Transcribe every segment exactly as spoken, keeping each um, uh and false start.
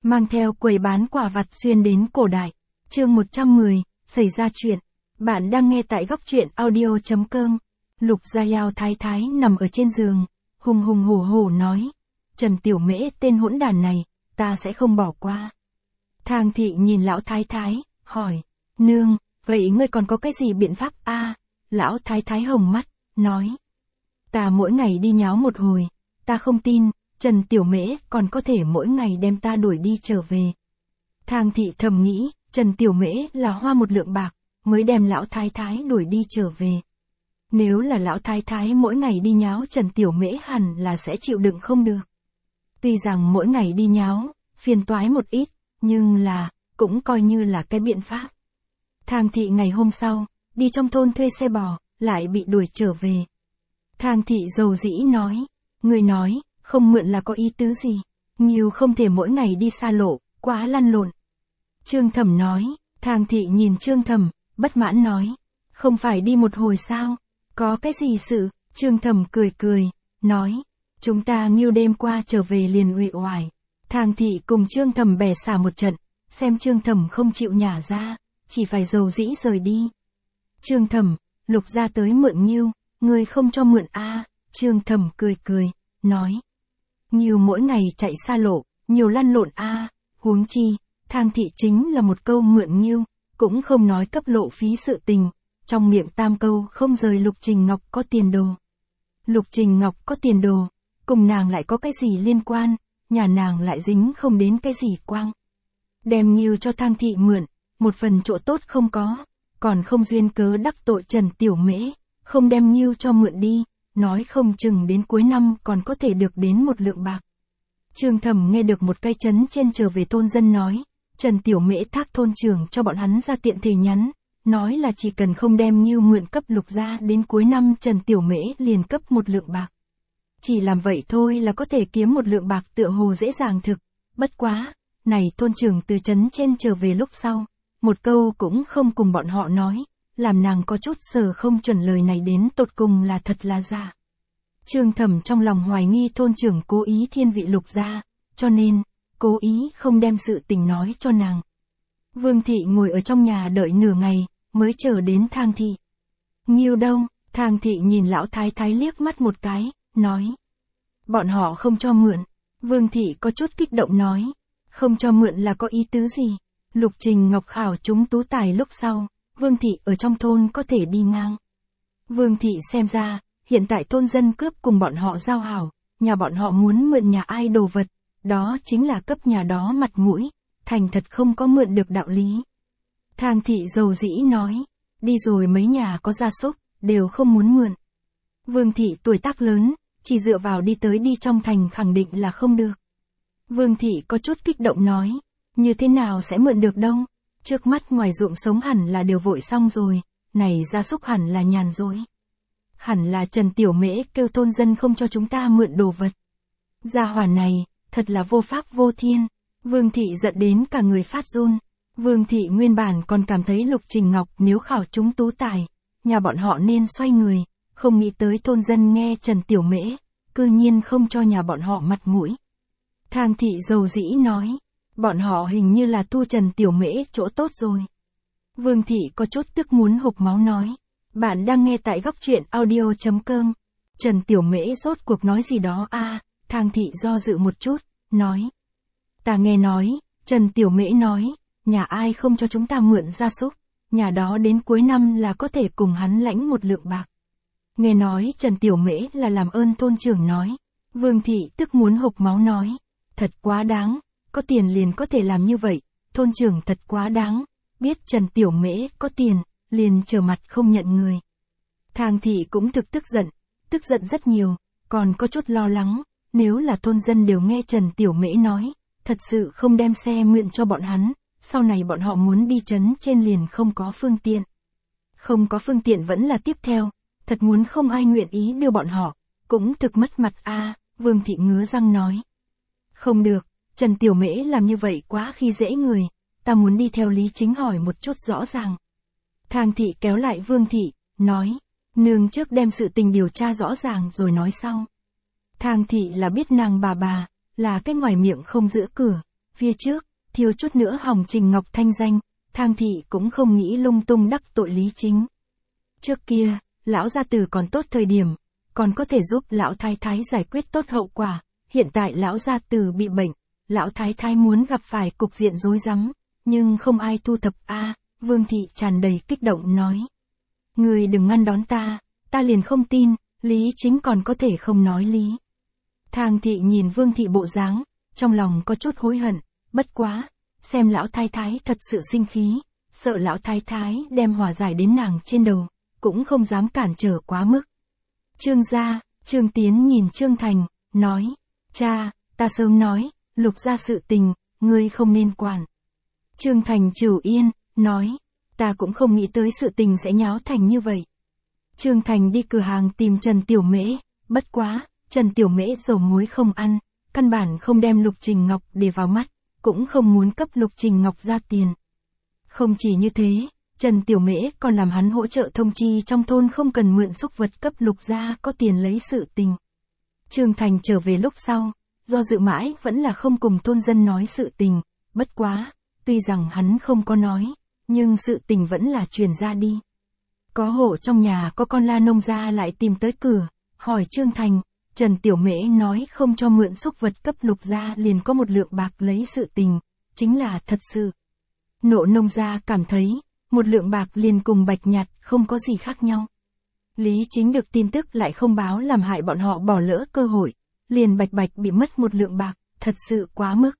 mang theo quầy bán quả vặt xuyên đến cổ đại. Chương một trăm mười, xảy ra chuyện. Bạn đang nghe tại góc truyện audio chấm com. Lục Gia Yao thái thái nằm ở trên giường, hùng hùng hổ hổ nói, Trần Tiểu Mễ tên hỗn đản này, ta sẽ không bỏ qua. Thang thị nhìn lão thái thái, hỏi, nương, vậy ngươi còn có cái gì biện pháp a? À, lão thái thái hồng mắt, nói, ta mỗi ngày đi nháo một hồi, ta không tin, Trần Tiểu Mễ còn có thể mỗi ngày đem ta đuổi đi trở về. Thang thị thầm nghĩ, Trần Tiểu Mễ là hoa một lượng bạc, mới đem lão thái thái đuổi đi trở về. Nếu là lão thái thái mỗi ngày đi nháo Trần Tiểu Mễ hẳn là sẽ chịu đựng không được. Tuy rằng mỗi ngày đi nháo, phiền toái một ít, nhưng là, cũng coi như là cái biện pháp. Thang thị ngày hôm sau, đi trong thôn thuê xe bò, lại bị đuổi trở về. Thang thị dầu dĩ nói, người nói, không mượn là có ý tứ gì, nhiều không thể mỗi ngày đi xa lộ, quá lăn lộn. Trương Thẩm nói, Thang thị nhìn Trương Thẩm, bất mãn nói, không phải đi một hồi sao, có cái gì sự, Trương Thẩm cười cười, nói, chúng ta nghiêu đêm qua trở về liền uể oải. Thang thị cùng Trương Thẩm bè xả một trận, xem Trương Thẩm không chịu nhả ra, chỉ phải dầu dĩ rời đi. Trương Thẩm, Lục gia tới mượn nghiêu, người không cho mượn a? À, Trương Thẩm cười cười, nói, nghiêu mỗi ngày chạy xa lộ, nhiều lăn lộn a, à, huống chi, Thang thị chính là một câu mượn nghiêu, cũng không nói cấp lộ phí sự tình, trong miệng tam câu không rời Lục Trình Ngọc có tiền đồ. Lục Trình Ngọc có tiền đồ, cùng nàng lại có cái gì liên quan, nhà nàng lại dính không đến cái gì quang. Đem nghiêu cho Thang thị mượn, một phần chỗ tốt không có, còn không duyên cớ đắc tội Trần Tiểu Mễ, không đem nghiêu cho mượn đi, nói không chừng đến cuối năm còn có thể được đến một lượng bạc. Trương Thẩm nghe được một cây chấn trên trở về thôn dân nói, Trần Tiểu Mễ thác thôn trưởng cho bọn hắn ra tiện thể nhắn, nói là chỉ cần không đem nghiêu mượn cấp Lục gia đến cuối năm Trần Tiểu Mễ liền cấp một lượng bạc. Chỉ làm vậy thôi là có thể kiếm một lượng bạc tựa hồ dễ dàng thực, bất quá, này thôn trưởng từ trấn trên trở về lúc sau, một câu cũng không cùng bọn họ nói, làm nàng có chút sờ không chuẩn lời này đến tột cùng là thật là giả. Trương Thẩm trong lòng hoài nghi thôn trưởng cố ý thiên vị Lục gia, cho nên, cố ý không đem sự tình nói cho nàng. Vương thị ngồi ở trong nhà đợi nửa ngày, mới chờ đến Thang thị. Nghiêu đâu? Thang thị nhìn lão thái thái liếc mắt một cái, nói. Bọn họ không cho mượn. Vương thị có chút kích động nói. Không cho mượn là có ý tứ gì? Lục Trình Ngọc khảo chúng tú tài lúc sau, Vương thị ở trong thôn có thể đi ngang. Vương thị xem ra, hiện tại thôn dân cướp cùng bọn họ giao hảo, nhà bọn họ muốn mượn nhà ai đồ vật, đó chính là cấp nhà đó mặt mũi, thành thật không có mượn được đạo lý. Thang thị dầu dĩ nói, đi rồi mấy nhà có gia súc, đều không muốn mượn. Vương thị tuổi tác lớn, chỉ dựa vào đi tới đi trong thành khẳng định là không được. Vương thị có chút kích động nói, như thế nào sẽ mượn được đâu, trước mắt ngoài ruộng sống hẳn là đều vội xong rồi, này gia súc hẳn là nhàn rỗi. Hẳn là Trần Tiểu Mễ kêu thôn dân không cho chúng ta mượn đồ vật. Gia hỏa này, thật là vô pháp vô thiên. Vương thị giận đến cả người phát run. Vương thị nguyên bản còn cảm thấy Lục Trình Ngọc nếu khảo chúng tú tài, nhà bọn họ nên xoay người, không nghĩ tới thôn dân nghe Trần Tiểu Mễ, cư nhiên không cho nhà bọn họ mặt mũi. Thang thị dầu dĩ nói, bọn họ hình như là thu Trần Tiểu Mễ chỗ tốt rồi. Vương thị có chút tức muốn hộc máu nói, bạn đang nghe tại góc truyện audio chấm com. Trần Tiểu Mễ rốt cuộc nói gì đó a? À, Thang thị do dự một chút, nói. Ta nghe nói, Trần Tiểu Mễ nói, nhà ai không cho chúng ta mượn gia súc, nhà đó đến cuối năm là có thể cùng hắn lãnh một lượng bạc. Nghe nói Trần Tiểu Mễ là làm ơn thôn trưởng nói. Vương thị tức muốn hộc máu nói, thật quá đáng, có tiền liền có thể làm như vậy, thôn trưởng thật quá đáng, biết Trần Tiểu Mễ có tiền, liền trở mặt không nhận người. Thang thị cũng thực tức giận, tức giận rất nhiều, còn có chút lo lắng, nếu là thôn dân đều nghe Trần Tiểu Mễ nói, thật sự không đem xe mượn cho bọn hắn, sau này bọn họ muốn đi trấn trên liền không có phương tiện. Không có phương tiện vẫn là tiếp theo, thật muốn không ai nguyện ý đưa bọn họ, cũng thực mất mặt a. À, Vương thị ngứa răng nói. Không được, Trần Tiểu Mễ làm như vậy quá khi dễ người, ta muốn đi theo lý chính hỏi một chút rõ ràng. Thang thị kéo lại Vương thị, nói, nương trước đem sự tình điều tra rõ ràng rồi nói sau. Thang thị là biết nàng bà bà, là cái ngoài miệng không giữ cửa, Phía trước, thiếu chút nữa hỏng Trình Ngọc thanh danh, Thang thị cũng không nghĩ lung tung đắc tội Lý Chính. Trước kia, lão gia tử còn tốt thời điểm, còn có thể giúp lão thái thái giải quyết tốt hậu quả, hiện tại lão gia tử bị bệnh, lão thái thái muốn gặp phải cục diện rối rắm, nhưng không ai thu thập a. À, Vương thị tràn đầy kích động nói. Người đừng ngăn đón ta, ta liền không tin, Lý Chính còn có thể không nói lý. Thang thị nhìn Vương thị bộ dáng, trong lòng có chút hối hận, bất quá, xem lão thái thái thật sự sinh khí, sợ lão thái thái đem hỏa giải đến nàng trên đầu, cũng không dám cản trở quá mức. Trương gia, Trương Tiến nhìn Trương Thành, nói, cha, ta sớm nói, Lục gia sự tình, ngươi không nên quản. Trương Thành trừ yên, nói, ta cũng không nghĩ tới sự tình sẽ nháo thành như vậy. Trương Thành đi cửa hàng tìm Trần Tiểu Mễ, bất quá, Trần Tiểu Mễ dầu muối không ăn, căn bản không đem Lục Trình Ngọc để vào mắt, cũng không muốn cấp Lục Trình Ngọc ra tiền. Không chỉ như thế, Trần Tiểu Mễ còn làm hắn hỗ trợ thông chi trong thôn không cần mượn xúc vật cấp Lục gia có tiền lấy sự tình. Trương Thành trở về lúc sau, do dự mãi vẫn là không cùng thôn dân nói sự tình, bất quá, tuy rằng hắn không có nói, nhưng sự tình vẫn là truyền ra đi. Có hộ trong nhà có con la nông gia lại tìm tới cửa, hỏi Trương Thành, Trần Tiểu Mễ nói không cho mượn xúc vật cấp Lục gia liền có một lượng bạc lấy sự tình, chính là thật sự. Nộ nông gia cảm thấy, một lượng bạc liền cùng bạch nhặt không có gì khác nhau. Lý Chính được tin tức lại không báo làm hại bọn họ bỏ lỡ cơ hội, liền bạch bạch bị mất một lượng bạc, thật sự quá mức.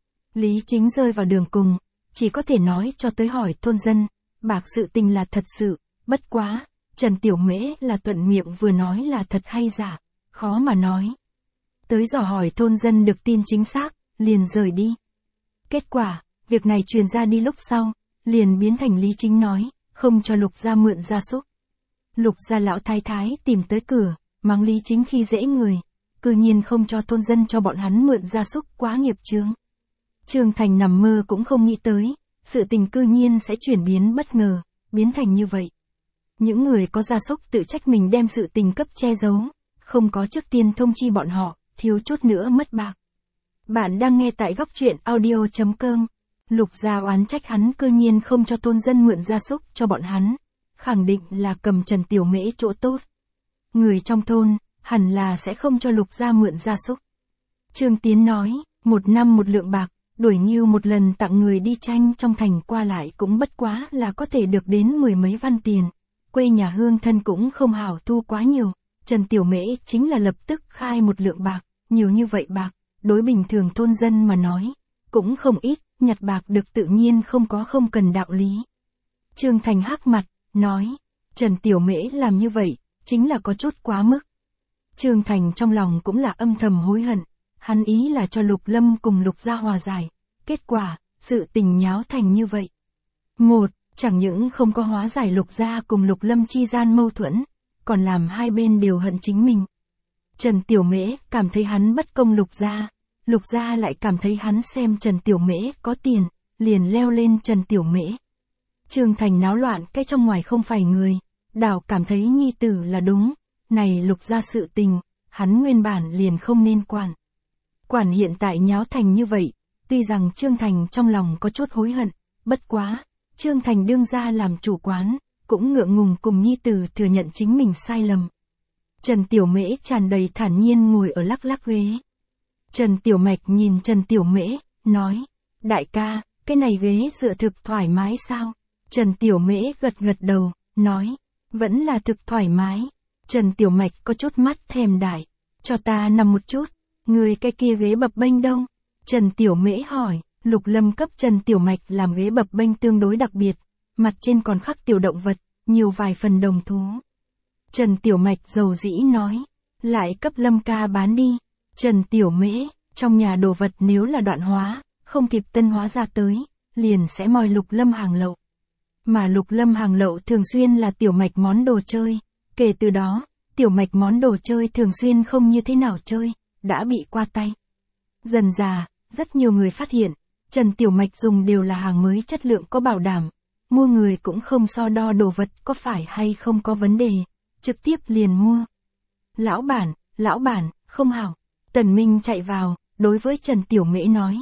Lý Chính rơi vào đường cùng, chỉ có thể nói cho tới hỏi thôn dân, bạc sự tình là thật sự, bất quá, Trần Tiểu Mễ là thuận miệng vừa nói là thật hay giả, khó mà nói. Tới dò hỏi thôn dân được tin chính xác, liền rời đi. Kết quả, việc này truyền ra đi lúc sau, liền biến thành Lý Chính nói, không cho Lục gia mượn gia súc. Lục gia lão thái thái tìm tới cửa, mắng Lý Chính khi dễ người, cư nhiên không cho thôn dân cho bọn hắn mượn gia súc, quá nghiệp chướng. Trương Thành nằm mơ cũng không nghĩ tới, sự tình cư nhiên sẽ chuyển biến bất ngờ, biến thành như vậy. Những người có gia súc tự trách mình đem sự tình cấp che giấu, không có trước tiên thông chi bọn họ, thiếu chút nữa mất bạc. Bạn đang nghe tại góc truyện audio chấm com. Lục gia oán trách hắn cư nhiên không cho thôn dân mượn gia súc cho bọn hắn, khẳng định là cầm Trần Tiểu Mễ chỗ tốt. Người trong thôn, hẳn là sẽ không cho Lục gia mượn gia súc. Trương Tiến nói, một năm một lượng bạc, đuổi nghiêu một lần tặng người đi tranh trong thành qua lại cũng bất quá là có thể được đến mười mấy văn tiền. Quê nhà hương thân cũng không hảo thu quá nhiều, Trần Tiểu Mễ chính là lập tức khai một lượng bạc, nhiều như vậy bạc, đối bình thường thôn dân mà nói, cũng không ít, nhặt bạc được tự nhiên không có không cần đạo lý. Trương Thành hắc mặt, nói, Trần Tiểu Mễ làm như vậy, chính là có chút quá mức. Trương Thành trong lòng cũng là âm thầm hối hận, hắn ý là cho Lục Lâm cùng Lục gia hòa giải, kết quả, sự tình nháo thành như vậy. Một, chẳng những không có hóa giải Lục gia cùng Lục Lâm chi gian mâu thuẫn, còn làm hai bên đều hận chính mình. Trần Tiểu Mễ cảm thấy hắn bất công Lục gia, Lục gia lại cảm thấy hắn xem Trần Tiểu Mễ có tiền, liền leo lên Trần Tiểu Mễ. Trương Thành náo loạn cái trong ngoài không phải người, đảo cảm thấy nhi tử là đúng, này Lục gia sự tình, hắn nguyên bản liền không nên quản. Quản hiện tại nháo thành như vậy, tuy rằng Trương Thành trong lòng có chút hối hận, bất quá, Trương Thành đương ra làm chủ quán, cũng ngượng ngùng cùng nhi tử thừa nhận chính mình sai lầm. Trần Tiểu Mễ tràn đầy thản nhiên ngồi ở lắc lắc ghế. Trần Tiểu Mạch nhìn Trần Tiểu Mễ, nói, đại ca, cái này ghế dựa thực thoải mái sao? Trần Tiểu Mễ gật gật đầu, nói, vẫn là thực thoải mái. Trần Tiểu Mạch có chút mắt thèm đại, cho ta nằm một chút, người cái kia ghế bập bênh đâu? Trần Tiểu Mễ hỏi, Lục Lâm cấp Trần Tiểu Mạch làm ghế bập bênh tương đối đặc biệt, mặt trên còn khắc tiểu động vật, nhiều vài phần đồng thú. Trần Tiểu Mạch dầu dĩ nói, lại cấp Lâm ca bán đi. Trần Tiểu Mễ, trong nhà đồ vật nếu là đoạn hóa, không kịp tân hóa ra tới, liền sẽ moi Lục Lâm hàng lậu. Mà Lục Lâm hàng lậu thường xuyên là Tiểu Mạch món đồ chơi, kể từ đó, Tiểu Mạch món đồ chơi thường xuyên không như thế nào chơi, đã bị qua tay. Dần dà, rất nhiều người phát hiện, Trần Tiểu Mạch dùng đều là hàng mới chất lượng có bảo đảm, mua người cũng không so đo đồ vật có phải hay không có vấn đề, trực tiếp liền mua. Lão bản, lão bản, không hảo. Tần Minh chạy vào, đối với Trần Tiểu Mễ nói,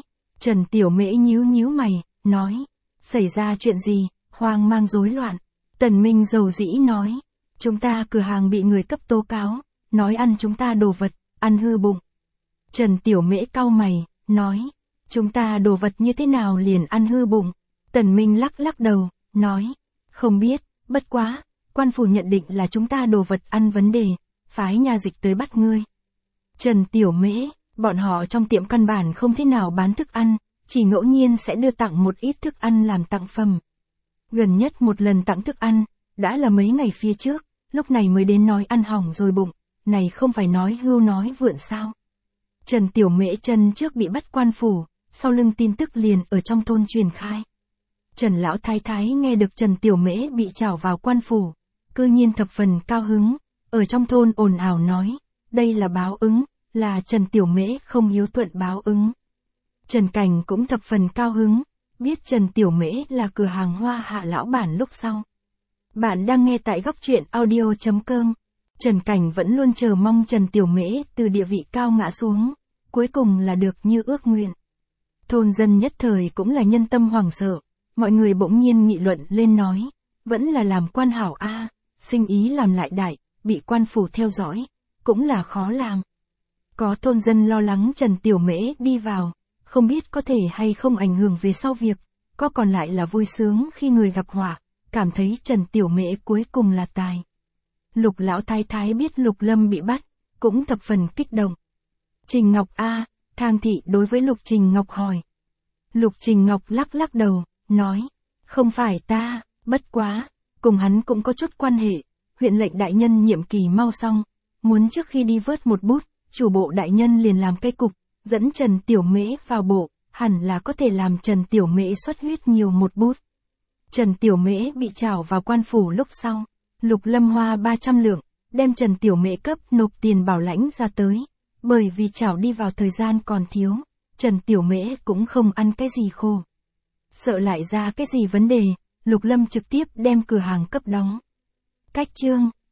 Trần Tiểu Mễ nhíu nhíu mày, nói. Xảy ra chuyện gì, hoang mang rối loạn. Tần Minh dầu dĩ nói. Chúng ta cửa hàng bị người cấp tố cáo, nói ăn chúng ta đồ vật, ăn hư bụng. Trần Tiểu Mễ cau mày, nói. Chúng ta đồ vật như thế nào liền ăn hư bụng? Tần Minh lắc lắc đầu, nói. Không biết, bất quá, quan phủ nhận định là chúng ta đồ vật ăn vấn đề, phái nhà dịch tới bắt ngươi. Trần Tiểu Mễ, bọn họ trong tiệm căn bản không thế nào bán thức ăn, chỉ ngẫu nhiên sẽ đưa tặng một ít thức ăn làm tặng phẩm. Gần nhất một lần tặng thức ăn, đã là mấy ngày phía trước, lúc này mới đến nói ăn hỏng rồi bụng, này không phải nói hưu nói vượn sao. Trần Tiểu Mễ chân trước bị bắt quan phủ, sau lưng tin tức liền ở trong thôn truyền khai. Trần Lão Thái Thái nghe được Trần Tiểu Mễ bị trảo vào quan phủ, cư nhiên thập phần cao hứng, ở trong thôn ồn ào nói, đây là báo ứng, là Trần Tiểu Mễ không hiếu thuận báo ứng. Trần Cảnh cũng thập phần cao hứng, biết Trần Tiểu Mễ là cửa hàng hoa hạ lão bản lúc sau. Bạn đang nghe tại góc truyện audio chấm com. Trần Cảnh vẫn luôn chờ mong Trần Tiểu Mễ từ địa vị cao ngã xuống, cuối cùng là được như ước nguyện. Thôn dân nhất thời cũng là nhân tâm hoảng sợ, mọi người bỗng nhiên nghị luận lên nói, vẫn là làm quan hảo a, sinh ý làm lại đại, bị quan phủ theo dõi, cũng là khó làm. Có thôn dân lo lắng Trần Tiểu Mễ đi vào, không biết có thể hay không ảnh hưởng về sau việc, có còn lại là vui sướng khi người gặp họa, cảm thấy Trần Tiểu Mễ cuối cùng là tài. Lục Lão Thái Thái biết Lục Lâm bị bắt, cũng thập phần kích động. Trình Ngọc a, Thang thị đối với Lục Trình Ngọc hỏi. Lục Trình Ngọc lắc lắc đầu, nói, không phải ta, bất quá, cùng hắn cũng có chút quan hệ, huyện lệnh đại nhân nhiệm kỳ mau xong, muốn trước khi đi vớt một bút, chủ bộ đại nhân liền làm cái cục, dẫn Trần Tiểu Mễ vào bộ, hẳn là có thể làm Trần Tiểu Mễ xuất huyết nhiều một bút. Trần Tiểu Mễ bị trảo vào quan phủ lúc sau, Lục Lâm hoa ba trăm lượng, đem Trần Tiểu Mễ cấp nộp tiền bảo lãnh ra tới, bởi vì trảo đi vào thời gian còn thiếu, Trần Tiểu Mễ cũng không ăn cái gì khô. Sợ lại ra cái gì vấn đề, Lục Lâm trực tiếp đem cửa hàng cấp đóng. Cách chương